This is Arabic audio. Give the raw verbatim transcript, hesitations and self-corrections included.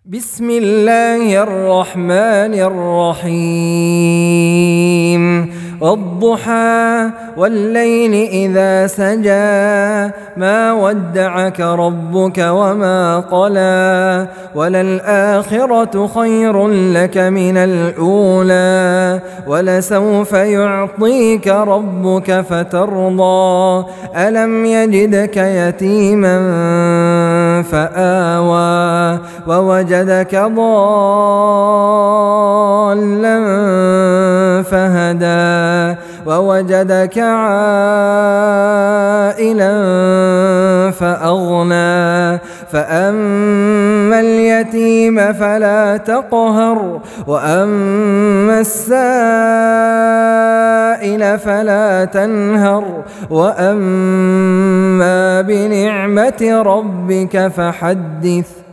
بسم الله الرحمن الرحيم والضحى والليل إذا سجى ما ودعك ربك وما قلى وللآخرة خير لك من الأولى ولسوف يعطيك ربك فترضى ألم يجدك يتيما فآوى ووجدك ضالا فهدى ووجدك عائلا فأغنى فأما اليتيم فلا تقهر وأما السائل فلا تنهر وأما بنعمة ربك فحدث.